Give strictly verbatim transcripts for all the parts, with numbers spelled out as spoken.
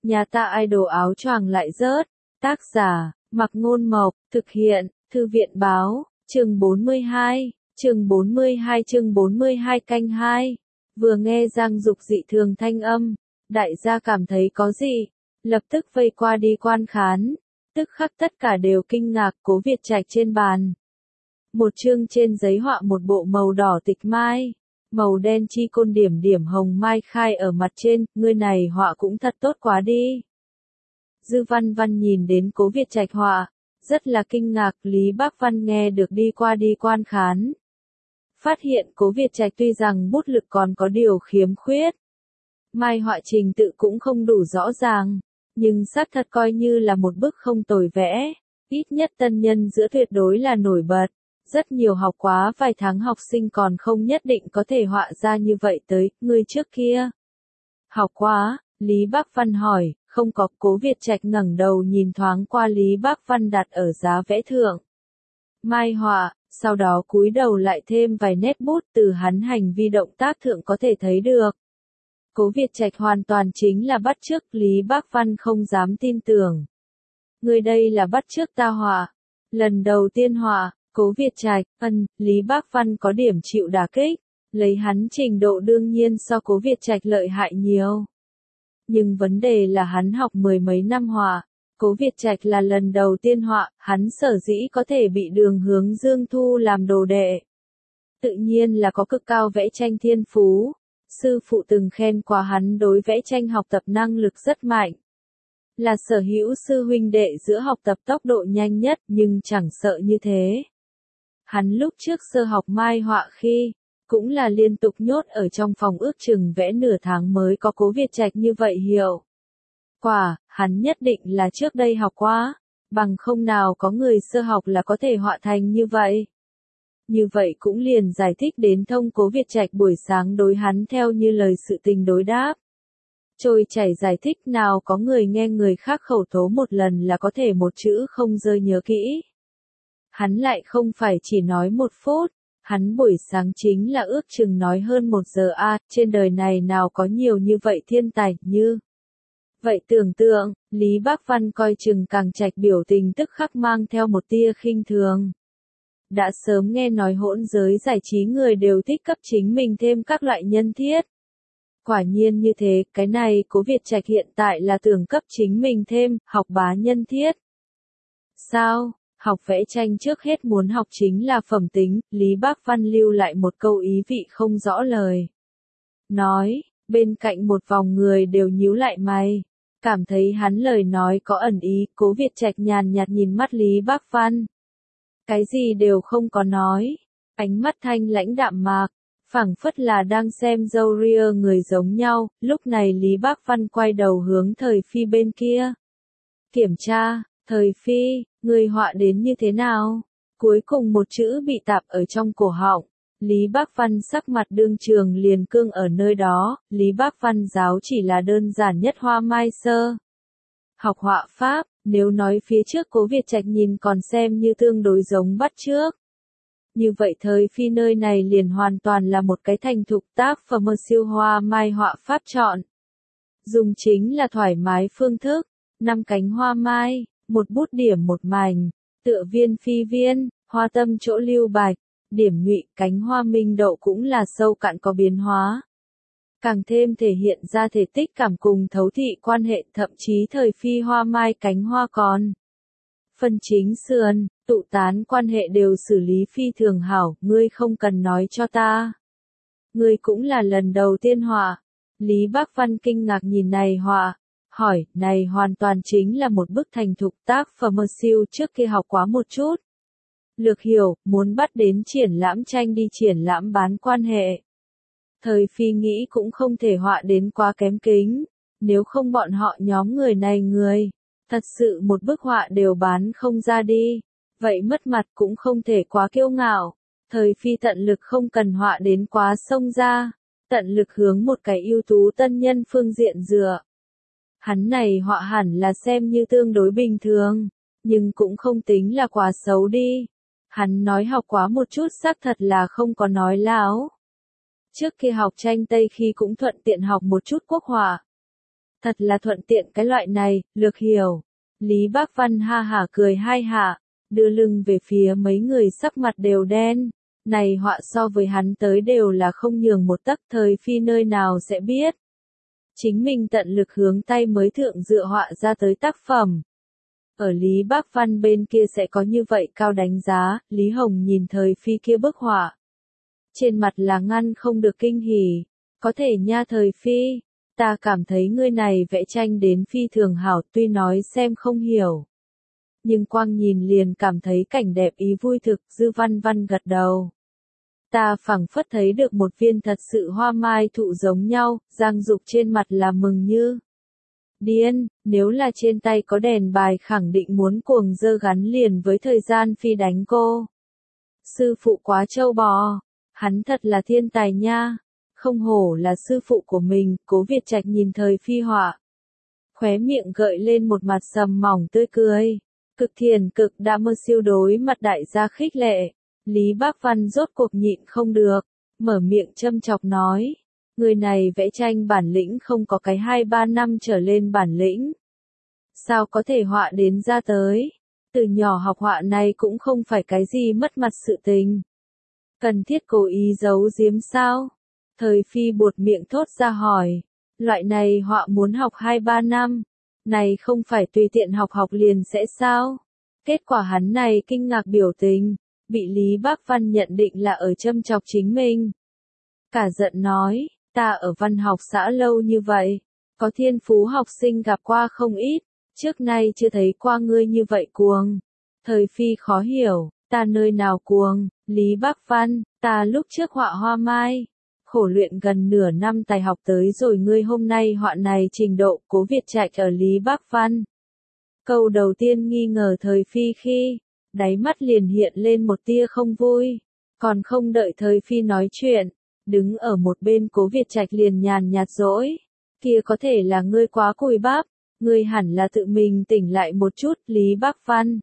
Nhà ta idol áo choàng lại rớt. Tác giả, Mặc Ngôn Mộc, thực hiện, Thư viện Báo, chương bốn mươi hai, chương bốn mươi hai chương bốn mươi hai canh hai. Vừa nghe Giang Dục dị thường thanh âm, đại gia cảm thấy có gì, lập tức vây qua đi quan khán, tức khắc tất cả đều kinh ngạc. Cố Việt Trạch trên bàn. Một chương trên giấy họa một bộ màu đỏ tịch mai, màu đen chi côn điểm điểm hồng mai khai ở mặt trên, người này họa cũng thật tốt quá đi. Dư Văn Văn nhìn đến Cố Việt Trạch họa, rất là kinh ngạc. Lý Bác Văn nghe được đi qua đi quan khán, phát hiện Cố Việt Trạch tuy rằng bút lực còn có điều khiếm khuyết, mai họa trình tự cũng không đủ rõ ràng, nhưng xác thật coi như là một bức không tồi vẽ, ít nhất tân nhân giữa tuyệt đối là nổi bật. Rất nhiều học quá vài tháng học sinh còn không nhất định có thể họa ra như vậy tới. Người trước kia học quá, Lý Bác Văn hỏi. Không có. Cố Việt Trạch ngẩng đầu nhìn thoáng qua Lý Bác Văn đặt ở giá vẽ thượng mai họa, sau đó cúi đầu lại thêm vài nét bút. Từ hắn hành vi động tác thượng có thể thấy được, Cố Việt Trạch hoàn toàn chính là bắt chước. Lý Bác Văn không dám tin tưởng. Người đây là bắt chước ta họa? Lần đầu tiên họa? Cố Việt Trạch, ân, Lý Bác Văn có điểm chịu đả kích, lấy hắn trình độ đương nhiên so Cố Việt Trạch lợi hại nhiều. Nhưng vấn đề là hắn học mười mấy năm họa, Cố Việt Trạch là lần đầu tiên họa, hắn sở dĩ có thể bị Đường Hướng Dương thu làm đồ đệ. Tự nhiên là có cực cao vẽ tranh thiên phú, sư phụ từng khen qua hắn đối vẽ tranh học tập năng lực rất mạnh. Là sở hữu sư huynh đệ giữa học tập tốc độ nhanh nhất, nhưng chẳng sợ như thế. Hắn lúc trước sơ học mai họa khi, cũng là liên tục nhốt ở trong phòng ước chừng vẽ nửa tháng mới có Cố Việt Trạch như vậy hiệu quả. Hắn nhất định là trước đây học quá, bằng không nào có người sơ học là có thể họa thành như vậy. Như vậy cũng liền giải thích đến thông Cố Việt Trạch buổi sáng đối hắn theo như lời sự tình đối đáp. Trôi chảy giải thích, nào có người nghe người khác khẩu tố một lần là có thể một chữ không rơi nhớ kỹ. Hắn lại không phải chỉ nói một phút, hắn buổi sáng chính là ước chừng nói hơn một giờ a, à, trên đời này nào có nhiều như vậy thiên tài như. Vậy tưởng tượng, Lý Bác Văn coi chừng càng Trạch biểu tình tức khắc mang theo một tia khinh thường. Đã sớm nghe nói hỗn giới giải trí người đều thích cấp chính mình thêm các loại nhân thiết. Quả nhiên như thế, cái này Cố Việt Trạch hiện tại là tưởng cấp chính mình thêm, học bá nhân thiết. Sao? Học vẽ tranh trước hết muốn học chính là phẩm tính. Lý Bác Văn lưu lại một câu ý vị không rõ lời. Nói, bên cạnh một vòng người đều nhíu lại mày. Cảm thấy hắn lời nói có ẩn ý. Cố Việt Trạch nhàn nhạt nhìn mắt Lý Bác Văn. Cái gì đều không có nói. Ánh mắt thanh lãnh đạm mạc, phảng phất là đang xem dâu ria người giống nhau. Lúc này Lý Bác Văn quay đầu hướng Thời Phi bên kia. Kiểm tra, Thời Phi, người họa đến như thế nào? Cuối cùng một chữ bị tạp ở trong cổ họng. Lý Bác Văn sắc mặt đương trường liền cương ở nơi đó. Lý Bác Văn giáo chỉ là đơn giản nhất hoa mai sơ học họa pháp, nếu nói phía trước Cố Việt Trạch nhìn còn xem như tương đối giống bắt chước. Như vậy Thời Phi nơi này liền hoàn toàn là một cái thành thục tác phẩm siêu hoa mai họa pháp chọn. Dùng chính là thoải mái phương thức, năm cánh hoa mai, một bút điểm một mảnh, tựa viên phi viên, hoa tâm chỗ lưu bạch, điểm nhụy, cánh hoa minh đậu cũng là sâu cạn có biến hóa. Càng thêm thể hiện ra thể tích cảm cùng thấu thị quan hệ, thậm chí Thời Phi hoa mai cánh hoa còn. Phần chính sườn, tụ tán quan hệ đều xử lý phi thường hảo, ngươi không cần nói cho ta. Ngươi cũng là lần đầu tiên họa. Lý Bác Văn kinh ngạc nhìn này họa, hỏi, này hoàn toàn chính là một bức thành thục tác phẩm siêu trước kia học quá một chút. Lược hiểu, muốn bắt đến triển lãm tranh đi triển lãm bán quan hệ. Thời Phi nghĩ cũng không thể họa đến quá kém kính, nếu không bọn họ nhóm người này người, thật sự một bức họa đều bán không ra đi, vậy mất mặt cũng không thể quá kiêu ngạo. Thời Phi tận lực không cần họa đến quá sông ra, tận lực hướng một cái ưu tú tân nhân phương diện dựa. Hắn này họa hẳn là xem như tương đối bình thường, nhưng cũng không tính là quá xấu đi. Hắn nói học quá một chút xác thật là không có nói láo. Trước khi học tranh Tây khi cũng thuận tiện học một chút quốc họa. Thật là thuận tiện cái loại này, lược hiểu. Lý Bác Văn ha hả cười hai hạ, đưa lưng về phía mấy người sắc mặt đều đen. Này họa so với hắn tới đều là không nhường một tấc, thời phi nơi nào sẽ biết. Chính mình tận lực hướng tay mới thượng dựa họa ra tới tác phẩm. Ở Lý Bác Văn bên kia sẽ có như vậy cao đánh giá, Lý Hồng nhìn thời phi kia bức họa. Trên mặt là ngăn không được kinh hỉ, có thể nha thời phi, ta cảm thấy ngươi này vẽ tranh đến phi thường hảo tuy nói xem không hiểu. Nhưng quang nhìn liền cảm thấy cảnh đẹp ý vui thực, Dư Văn Văn gật đầu. Ta phảng phất thấy được một viên thật sự hoa mai thụ giống nhau, Giang Dục trên mặt là mừng như điên, nếu là trên tay có đèn bài khẳng định muốn cuồng dơ gắn liền với thời gian phi đánh cô. Sư phụ quá trâu bò, hắn thật là thiên tài nha, không hổ là sư phụ của mình, Cố Việt Trạch nhìn thời phi họa. Khóe miệng gợi lên một mặt sầm mỏng tươi cười, cực thiền cực đã mơ siêu đối mặt đại gia khích lệ. Lý Bác Văn rốt cuộc nhịn không được, mở miệng châm chọc nói. Người này vẽ tranh bản lĩnh không có cái hai ba năm trở lên bản lĩnh. Sao có thể họa đến ra tới? Từ nhỏ học họa này cũng không phải cái gì mất mặt sự tình. Cần thiết cố ý giấu giếm sao? Thời phi buột miệng thốt ra hỏi. Loại này họa muốn học hai ba năm. Này không phải tùy tiện học học liền sẽ sao? Kết quả hắn này kinh ngạc biểu tình. Bị Lý Bác Văn nhận định là ở châm chọc chính mình. Cả giận nói, ta ở văn học xã lâu như vậy, có thiên phú học sinh gặp qua không ít, trước nay chưa thấy qua ngươi như vậy cuồng. Thời phi khó hiểu, ta nơi nào cuồng, Lý Bác Văn, ta lúc trước họa hoa mai, khổ luyện gần nửa năm tài học tới rồi ngươi hôm nay họa này trình độ. Cố Việt Trạch ở Lý Bác Văn. Câu đầu tiên nghi ngờ thời phi khi, đáy mắt liền hiện lên một tia không vui, còn không đợi thời phi nói chuyện, đứng ở một bên Cố Việt Trạch liền nhàn nhạt dỗi, kia có thể là ngươi quá cùi bắp, ngươi hẳn là tự mình tỉnh lại một chút. Lý Bác Văn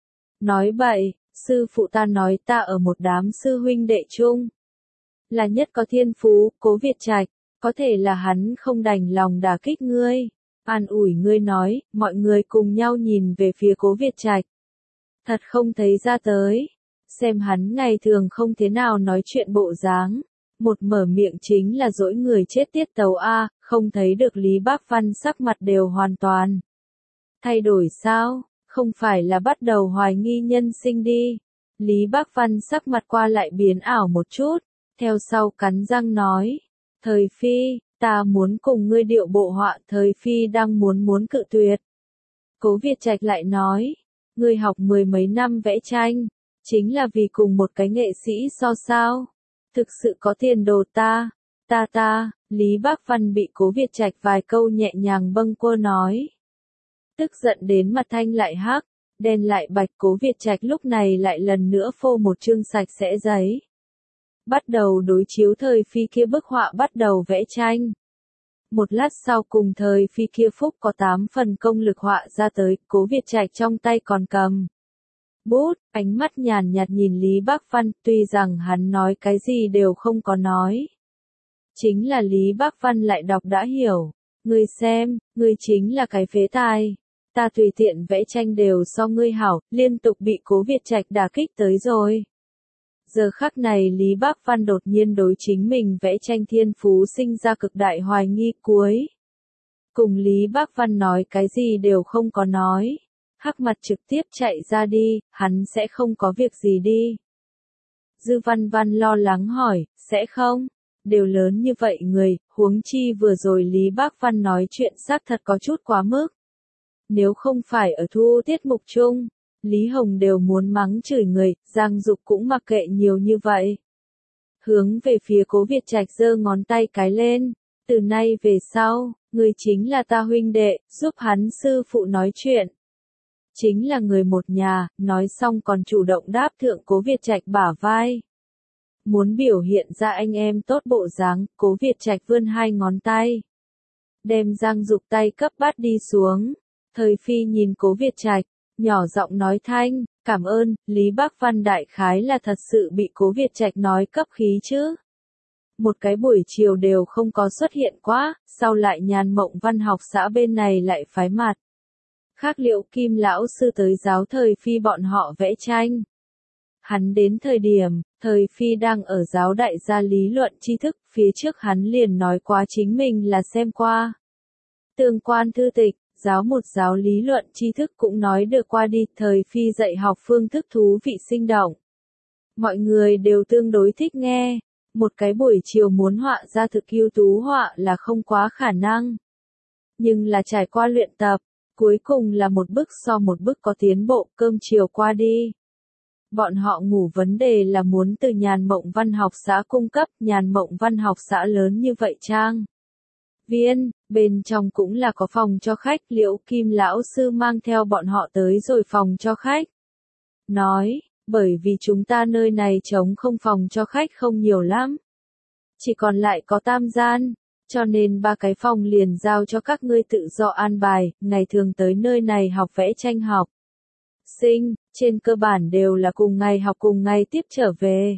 nói bậy, sư phụ ta nói ta ở một đám sư huynh đệ chung, là nhất có thiên phú. Cố Việt Trạch, có thể là hắn không đành lòng đả kích ngươi, an ủi ngươi nói. Mọi người cùng nhau nhìn về phía Cố Việt Trạch. Thật không thấy ra tới, xem hắn ngày thường không thế nào nói chuyện bộ dáng, một mở miệng chính là dỗi người chết tiết tấu a, không thấy được Lý Bác Văn sắc mặt đều hoàn toàn thay đổi sao, không phải là bắt đầu hoài nghi nhân sinh đi. Lý Bác Văn sắc mặt qua lại biến ảo một chút, theo sau cắn răng nói, thời phi, ta muốn cùng ngươi điệu bộ họa. Thời phi đang muốn muốn cự tuyệt. Cố Việt Trạch lại nói, ngươi học mười mấy năm vẽ tranh, chính là vì cùng một cái nghệ sĩ so sao? Thực sự có tiền đồ ta, ta ta, Lý Bác Văn bị Cố Việt Trạch vài câu nhẹ nhàng bâng quơ nói. Tức giận đến mặt thanh lại hắc, đen lại bạch. Cố Việt Trạch lúc này lại lần nữa phô một chương sạch sẽ giấy. Bắt đầu đối chiếu thời phi kia bức họa bắt đầu vẽ tranh. Một lát sau cùng thời phi kia phúc có tám phần công lực họa ra tới, Cố Việt Trạch trong tay còn cầm bút, ánh mắt nhàn nhạt nhìn Lý Bác Văn, tuy rằng hắn nói cái gì đều không có nói. Chính là Lý Bác Văn lại đọc đã hiểu, ngươi xem, ngươi chính là cái phế tài, ta tùy tiện vẽ tranh đều so ngươi hảo, liên tục bị Cố Việt Trạch đả kích tới rồi. Giờ khắc này Lý Bác Văn đột nhiên đối chính mình vẽ tranh thiên phú sinh ra cực đại hoài nghi. Cuối cùng Lý Bác Văn nói cái gì đều không có nói, hắc mặt trực tiếp chạy ra đi, hắn sẽ không có việc gì đi. Dư Văn Văn lo lắng hỏi, sẽ không? Đều lớn như vậy người, huống chi vừa rồi Lý Bác Văn nói chuyện xác thật có chút quá mức. Nếu không phải ở thu tiết mục chung, Lý Hồng đều muốn mắng chửi người, Giang Dục cũng mặc kệ nhiều như vậy. Hướng về phía Cố Việt Trạch giơ ngón tay cái lên, từ nay về sau, người chính là ta huynh đệ, giúp hắn sư phụ nói chuyện. Chính là người một nhà, nói xong còn chủ động đáp thượng Cố Việt Trạch bả vai. Muốn biểu hiện ra anh em tốt bộ dáng, Cố Việt Trạch vươn hai ngón tay, đem Giang Dục tay cấp bắt đi xuống. Thời phi nhìn Cố Việt Trạch, nhỏ giọng nói thanh, cảm ơn. Lý Bác Văn đại khái là thật sự bị Cố Việt Trạch nói cấp khí chứ. một cái buổi chiều đều không có xuất hiện quá, sau lại Nhàn Mộng Văn học xã bên này lại phái mặt khác Liễu Kim lão sư tới giáo Thời Phi bọn họ vẽ tranh. Hắn đến thời điểm, Thời Phi đang ở giáo đại gia lý luận tri thức, phía trước hắn liền nói quá chính mình là xem qua tương quan thư tịch, giáo một giáo lý luận tri thức cũng nói được qua đi, Thời Phi dạy học phương thức thú vị sinh động. Mọi người đều tương đối thích nghe, một cái buổi chiều muốn họa ra thực ưu tú họa là không quá khả năng. Nhưng là trải qua luyện tập, cuối cùng là một bức so một bức có tiến bộ, cơm chiều qua đi. Bọn họ ngủ vấn đề là muốn từ Nhàn Mộng Văn học xã cung cấp, Nhàn Mộng Văn học xã lớn như vậy trang viên, bên trong cũng là có phòng cho khách, Liễu Kim lão sư mang theo bọn họ tới rồi phòng cho khách. Nói, bởi vì chúng ta nơi này trống không phòng cho khách không nhiều lắm. Chỉ còn lại có tam gian, cho nên ba cái phòng liền giao cho các ngươi tự do an bài, ngày thường tới nơi này học vẽ tranh học. Sinh, trên cơ bản đều là cùng ngày học cùng ngày tiếp trở về.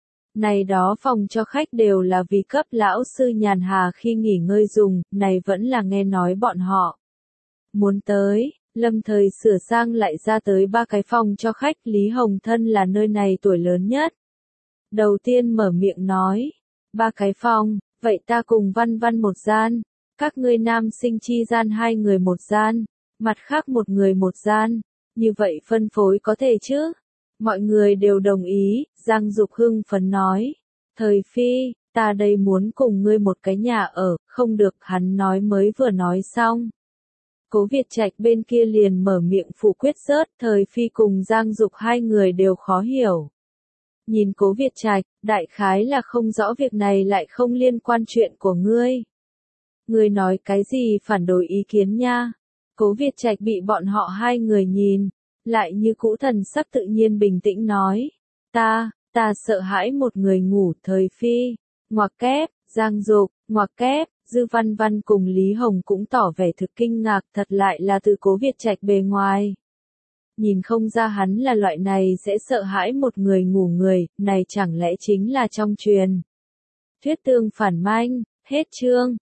Này đó phòng cho khách đều là vì cấp lão sư nhàn hà khi nghỉ ngơi dùng, này vẫn là nghe nói bọn họ muốn tới. Lâm Thời sửa sang lại ra tới ba cái phòng cho khách, Lý Hồng Thân là nơi này tuổi lớn nhất. Đầu tiên mở miệng nói, ba cái phòng, vậy ta cùng Văn Văn một gian, các ngươi nam sinh chi gian hai người một gian, mặt khác một người một gian, như vậy phân phối có thể chứ? Mọi người đều đồng ý, Giang Dục hưng phấn nói, Thời Phi, ta đây muốn cùng ngươi một cái nhà ở, không được, hắn nói mới vừa nói xong. Cố Việt Trạch bên kia liền mở miệng phủ quyết rớt, Thời Phi cùng Giang Dục hai người đều khó hiểu. Nhìn Cố Việt Trạch, đại khái là không rõ việc này lại không liên quan chuyện của ngươi. Ngươi nói cái gì phản đối ý kiến nha? Cố Việt Trạch bị bọn họ hai người nhìn, lại như cũ thần sắc tự nhiên bình tĩnh nói. Ta, ta sợ hãi một người ngủ. Thời Phi, ngoặc kép, Giang Dục, ngoặc kép. Dư Văn Văn cùng Lý Hồng cũng tỏ vẻ thực kinh ngạc, thật lại là từ Cố Việt Trạch bề ngoài. Nhìn không ra hắn là loại này sẽ sợ hãi một người ngủ người, này chẳng lẽ chính là trong truyền thuyết tương phản manh, hết chương.